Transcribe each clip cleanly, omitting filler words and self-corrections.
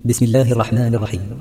بسم الله الرحمن الرحيم.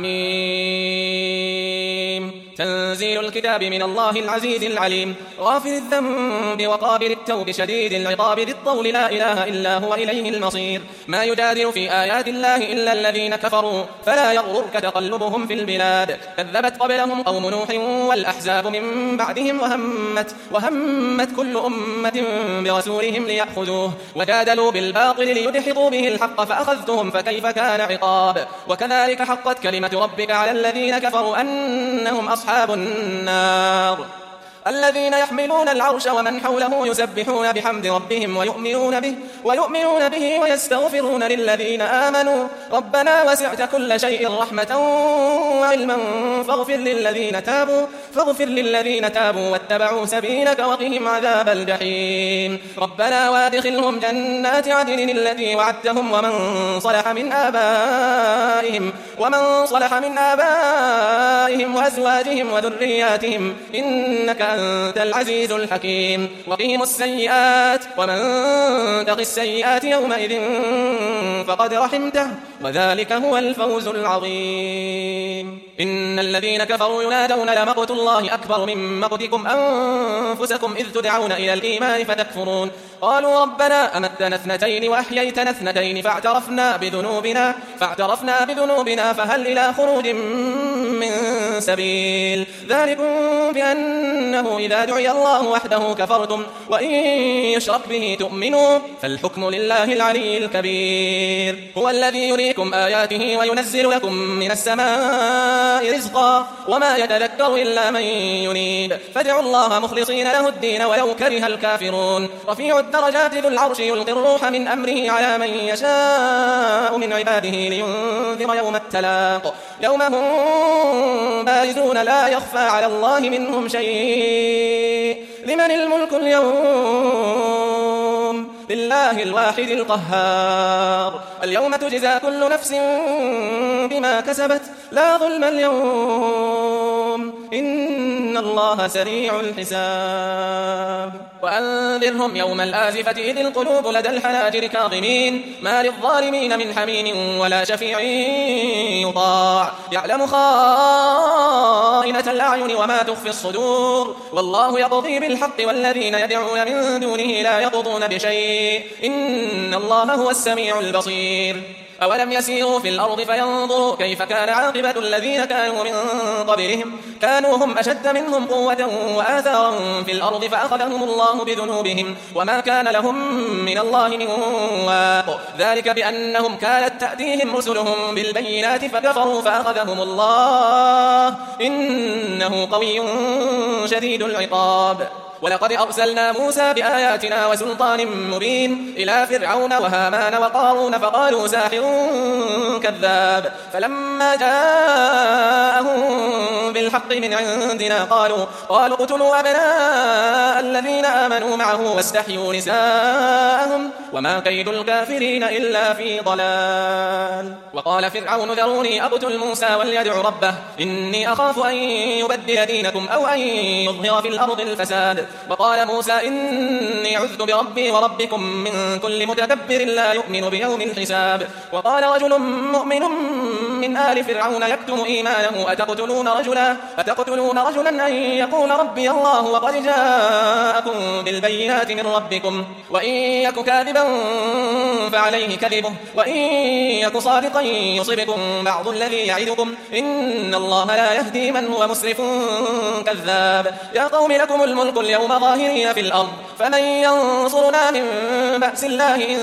حميم. تنزيل الكتاب من الله العزيز العليم، غافر الذنب وقابل التوب شديد العقاب ذي الطول لا إله إلا هو إليه المصير. ما يجادل في آيات الله إلا الذين كفروا فلا يغررك تقلبهم في البلاد. كذبت قبلهم قوم نوح والأحزاب من بعدهم وهمت كل أمة برسولهم ليأخذوه وجادلوا بالباطل ليدحضوا به الحق فأخذتهم فكيف كان عقاب. وكذلك حقت كلمة ربك على الذين كفروا أنهم أصحاب النار. الذين يحملون العرش ومن حوله يسبحون بحمد ربهم ويؤمنون به ويستغفرون للذين آمنوا ربنا وسعت كل شيء رحمة وعلما فاغفر للذين تابوا واتبعوا سبيلك وقهم عذاب الجحيم. ربنا وادخلهم جنات عدن التي وعدتهم ومن صلح من آبائهم وأزواجهم وذرياتهم إنك أنت العزيز الحكيم. وقهم السيئات ومن تق السيئات يومئذ فقد رحمته وذلك هو الفوز العظيم. إن الذين كفروا ينادون لمقت الله أكبر من مقتكم أنفسكم إذ تدعون إلى الإيمان فتكفرون. قالوا ربنا أمتنا اثنتين وأحييتنا اثنتين فاعترفنا بذنوبنا فهل إلى خروج من سبيل. ذلكم بأنه إذا دعي الله وحده كفرتم وإن يشرك به تؤمنوا فالحكم لله العلي الكبير. هو الذي يريكم آياته وينزل لكم من السماء رزقا وما يتذكر إلا من ينيب فادعوا الله مخلصين له الدين ولو كره الكافرون. رفيع الدرجات ذو العرش يلقي الروح من أمره على من يشاء من عباده لينذر يوم التلاق يوم هم بارزون لا يخفى على الله منهم شيء. لمن الملك اليوم؟ لله الواحد القهار. اليوم تجزى كل نفس بما كسبت لا ظلم اليوم إن الله سريع الحساب. وأنذرهم يوم الآزفة إذ القلوب لدى الحناجر كاظمين ما للظالمين من حميم ولا شفيع يطاع يعلم خائنة الأعين وما تخفي الصدور والله يقضي بالحق والذين يدعون من دونه لا يقضون بشيء إن الله هو السميع البصير. أولم يسيروا في الأرض فينظروا كيف كان عاقبة الذين كانوا من قبلهم كانوا هم أشد منهم قوة وآثارا في الأرض فأخذهم الله بذنوبهم وما كان لهم من الله من واق. ذلك بأنهم كانت تأتيهم رسلهم بالبينات فكفروا فأخذهم الله إنه قوي شديد العقاب. ولقد أرسلنا موسى بآياتنا وسلطان مبين إلى فرعون وهامان وقارون فقالوا ساحر كذاب فلما جاءهم بالحق من عندنا قالوا اقتلوا أبناء الذين آمنوا معه واستحيوا نساءهم وما كيد الكافرين إلا في ضلال. وقال فرعون ذروني أقتل موسى وليدع ربه إني أخاف أن يبدل دينكم أو أن يظهر في الأرض الفساد. وقال موسى إني عذت بربي وربكم من كل متكبر لا يؤمن بيوم الحساب. وقال رجل مؤمن من آل فرعون يكتم إيمانه أتقتلون رجلا أن يقول ربي الله وقد جاءكم بالبينات من ربكم وإن يك كاذبا فعليه كذبه وإن يك صادقا يصبكم بعض الذي يعدكم إن الله لا يهدي من هو مسرف كذاب. يا قوم لكم الملك اليوم ظاهرين في الأرض فمن ينصرنا من بأس الله إن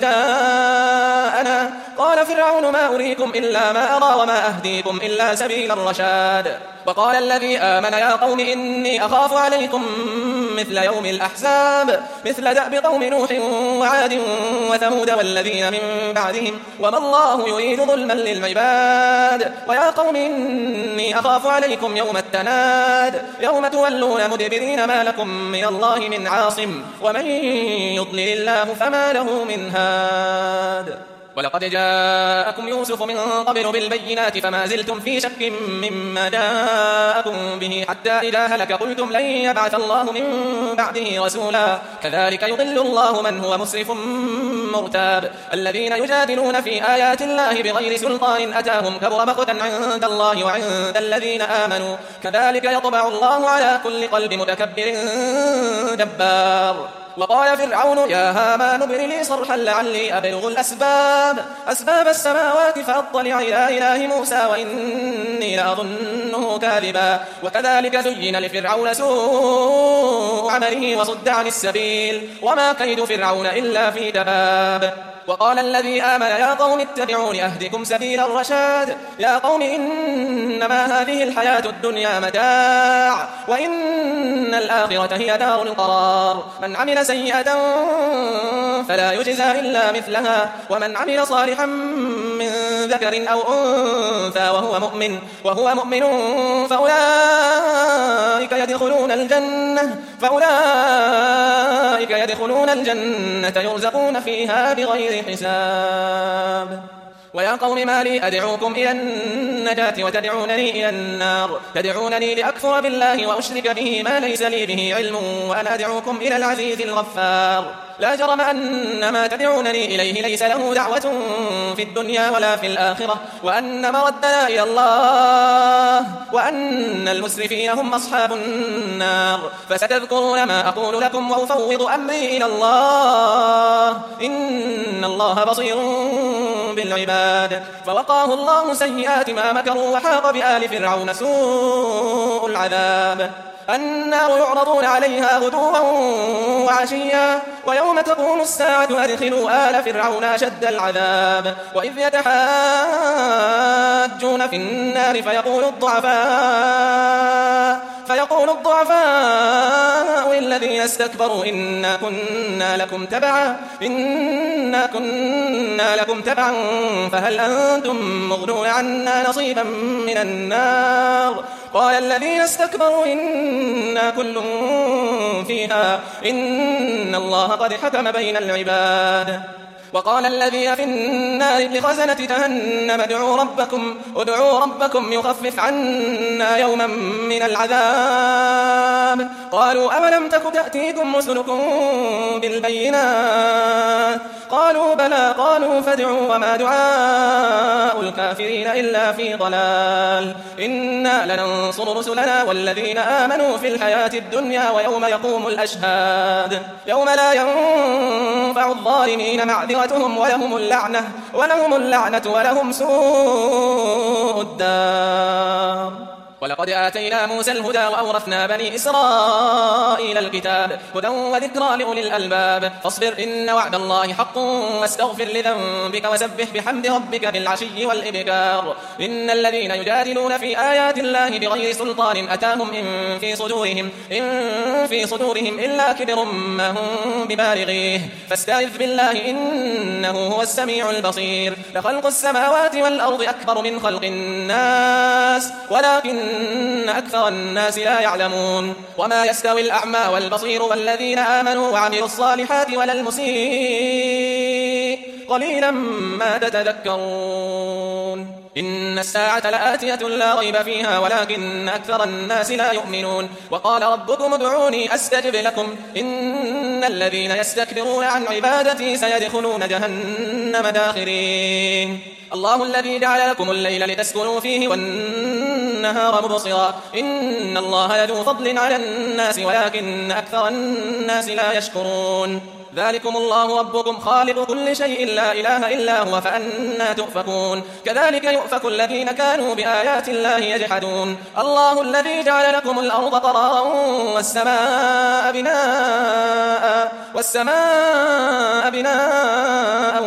جاءنا. قال فرعون ما أريكم إلا ما أرى وما أهديكم إلا سبيل الرشاد. وقال الذي آمن يا قوم إني أخاف عليكم مثل يوم الأحزاب مثل دأب قوم نوح وعاد وثمود والذين من بعدهم وما الله يريد ظلما للعباد. ويا قوم إني أخاف عليكم يوم التناد يوم تولون مدبرين ما لكم من الله من عاصم ومن يضلل الله فما له من هاد. ولقد جاءكم يوسف من قبل بالبينات فما زلتم في شك مما جاءكم به حتى إذا هلك قلتم لن يبعث الله من بعده رسولا كذلك يضل الله من هو مسرف مرتاب الذين يجادلون في آيات الله بغير سلطان أتاهم كبر مقتا عند الله وعند الذين آمنوا كذلك يطبع الله على كل قلب متكبر جبار وقال فرعون يا هامان ابن لي صرحا لعلي أبلغ أسباب السماوات فأطلع إلى إله موسى وإني لأظنه كاذبا وكذلك زين لفرعون سوء عمله وصد عن السبيل وما كيد فرعون إلا في تباب وقال الذي آمن يا قوم اتبعون أهدكم سبيل الرشاد يا قوم إنما هذه الحياة الدنيا متاع وإن الآخرة هي دار القرار من عمل سيئة فلا يجزى إلا مثلها ومن عمل صالحا من ذكر أو أنثى وهو مؤمن فأولئك يدخلون الجنة يرزقون فيها بغير حساب ويا قوم ما لي أدعوكم إلى النجاة وتدعونني إلى النار تدعونني لأكفر بالله وأشرك به ما ليس لي به علم وأنا أدعوكم إلى العزيز الغفار لا جرم أن ما تدعونني إليه ليس له دعوة في الدنيا ولا في الآخرة وأن مردنا إلى الله وأن المسرفين هم أصحاب النار فستذكرون ما أقول لكم وأفوض أمري إلى الله إن الله بصير بالعباد فوقاه الله سيئات ما مكروا وحاق بآل فرعون سوء العذاب النار يعرضون عليها غدوا وعشيا ويوم تقوم الساعة أدخلوا آل فرعون أشد العذاب وإذ يتحاجون في النار فيقول الضعفاء للذين استكبروا إنا كنا لكم تبعا فهل أنتم مغنون عنا نصيبا من النار قال الذين استكبروا إنا كل فيها إن الله قد حكم بين العباد وقال الذين في النار لخزنة جهنم ادعوا ربكم يخفف عنا يوما من العذاب قالوا أولم تك تأتيكم رسلكم بالبينات قالوا بلى قالوا فادعوا وما دعاء الكافرين إلا في ضلال إنا لننصر رسلنا والذين آمنوا في الحياة الدنيا ويوم يقوم الأشهاد يوم لا ينفع الظالمين معذرتهم ولهم اللعنة ولهم سوء الدار ولقد آتينا موسى الهدى وأورثنا بني إسرائيل الكتاب هدى وذكرى لأولي الألباب فاصبر إن وعد الله حق واستغفر لذنبك وسبح بحمد ربك بالعشي والإبكار إن الذين يجادلون في آيات الله بغير سلطان أتاهم إن في صدورهم إلا كبر ما هم ببالغيه فاستعذ بالله إنه هو السميع البصير لخلق السماوات والأرض أكبر من خلق الناس ولكن أكثر الناس لا يعلمون وما يستوي الأعمى والبصير والذين آمنوا وعملوا الصالحات ولا المسيء قليلا ما تتذكرون إن الساعة لآتية لا ريب فيها ولكن أكثر الناس لا يؤمنون وقال ربكم ادعوني أستجب لكم إن الذين يستكبرون عن عبادتي سيدخلون جهنم داخرين الله الذي جعل لكم الليل لتسكنوا فيه والنهار مبصرا إن الله لذو فضل على الناس ولكن أكثر الناس لا يشكرون ذلكم الله ربكم خالق كل شيء لا إله إلا هو فأنى تؤفكون كذلك يؤفك الذين كانوا بآيات الله يجحدون الله الذي جعل لكم الأرض قرارا والسماء بناء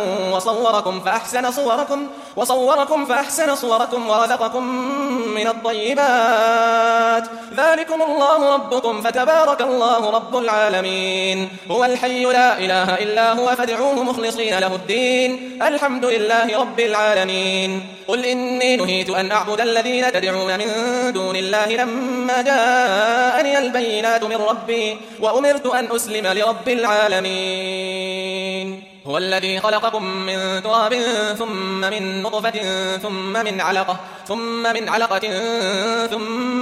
وصوركم فأحسن صوركم ورزقكم من الطيبات ذلكم الله ربكم فتبارك الله رب العالمين هو الحي لا إله إلا هو فادعوه مخلصين له الدين الحمد لله رب العالمين قل إني نهيت أن أعبد الذين تدعون من دون الله لما جاءني البينات من ربي وأمرت أن أسلم لرب العالمين هو الذي خلقكم من تراب ثم من نطفة ثم من علقة ثم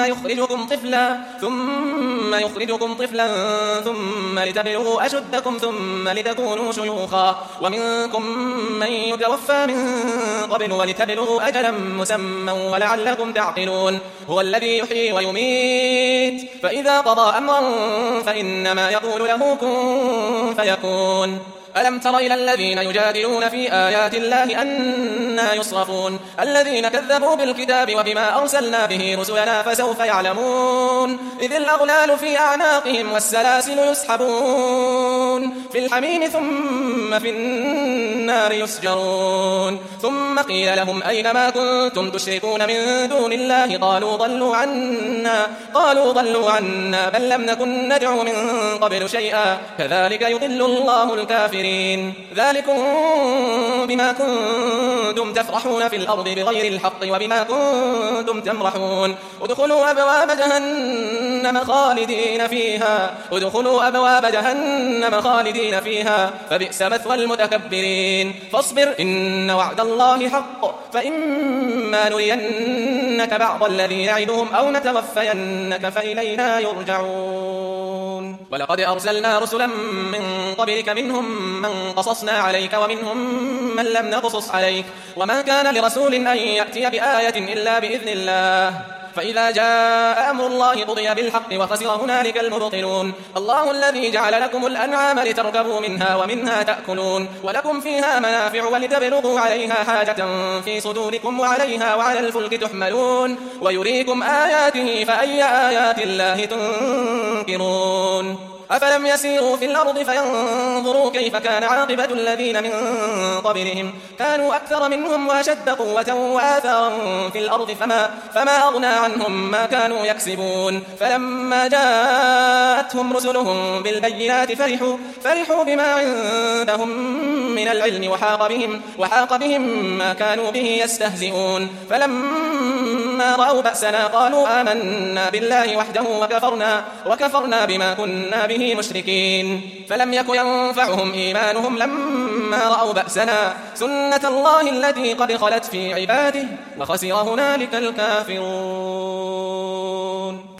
يخرجكم طفلا ثم لتبلغوا أشدكم ثم لتكونوا شيوخا ومنكم من يتوفى من قبل ولتبلغوا أجلا مسمى ولعلكم تعقلون هو الذي يحيي ويميت فإذا قضى أمرا فإنما يقول له كن فيكون ألم تر إلى الذين يجادلون في آيات الله أنى يصرفون الذين كذبوا بالكتاب وبما أرسلنا به رسلنا فسوف يعلمون إذ الأغلال في أعناقهم والسلاسل يسحبون في الحميم ثم في النار يسجرون ثم قيل لهم أين ما كنتم تشركون من دون الله قالوا ضلوا عنا بل لم نكن ندعو من قبل شيئا كذلك يضل الله الكافرين ذلكم بما كنتم تفرحون في الأرض بغير الحق وبما كنتم تمرحون ادخلوا أبواب جهنم خالدين فيها فبئس مثوى المتكبرين فاصبر إن وعد الله حق فإما نرينك بعض الذي نعدهم أو نتوفينك فإلينا يرجعون ولقد أرسلنا رسلا من قبلك منهم من قصصنا عليك ومنهم من لم نقصص عليك وما كان لرسول أن يأتي بآية إلا بإذن الله فإذا جاء أمر الله قضي بالحق وخسر هنالك المبطلون الله الذي جعل لكم الأنعام لتركبوا منها ومنها تأكلون ولكم فيها منافع ولتبلغوا عليها حاجة في صدوركم وعليها وعلى الفلك تحملون ويريكم آياته فأي آيات الله تنكرون أفلم يسيروا في الأرض فينظروا كيف كان عاقبة الذين من قبلهم كانوا أكثر منهم وأشد قوة وآثارا في الأرض فما أغنى عنهم ما كانوا يكسبون فلما جاءتهم رسلهم بالبينات فرحوا بما عندهم من العلم وحاق بهم ما كانوا به يستهزئون فلما رأوا بأسنا قالوا آمنا بالله وحده وكفرنا بما كنا به مشركين فلم يك ينفعهم إيمانهم لما رأوا بأسنا سنة الله التي قد خلت في عباده وخسر هنالك الكافرون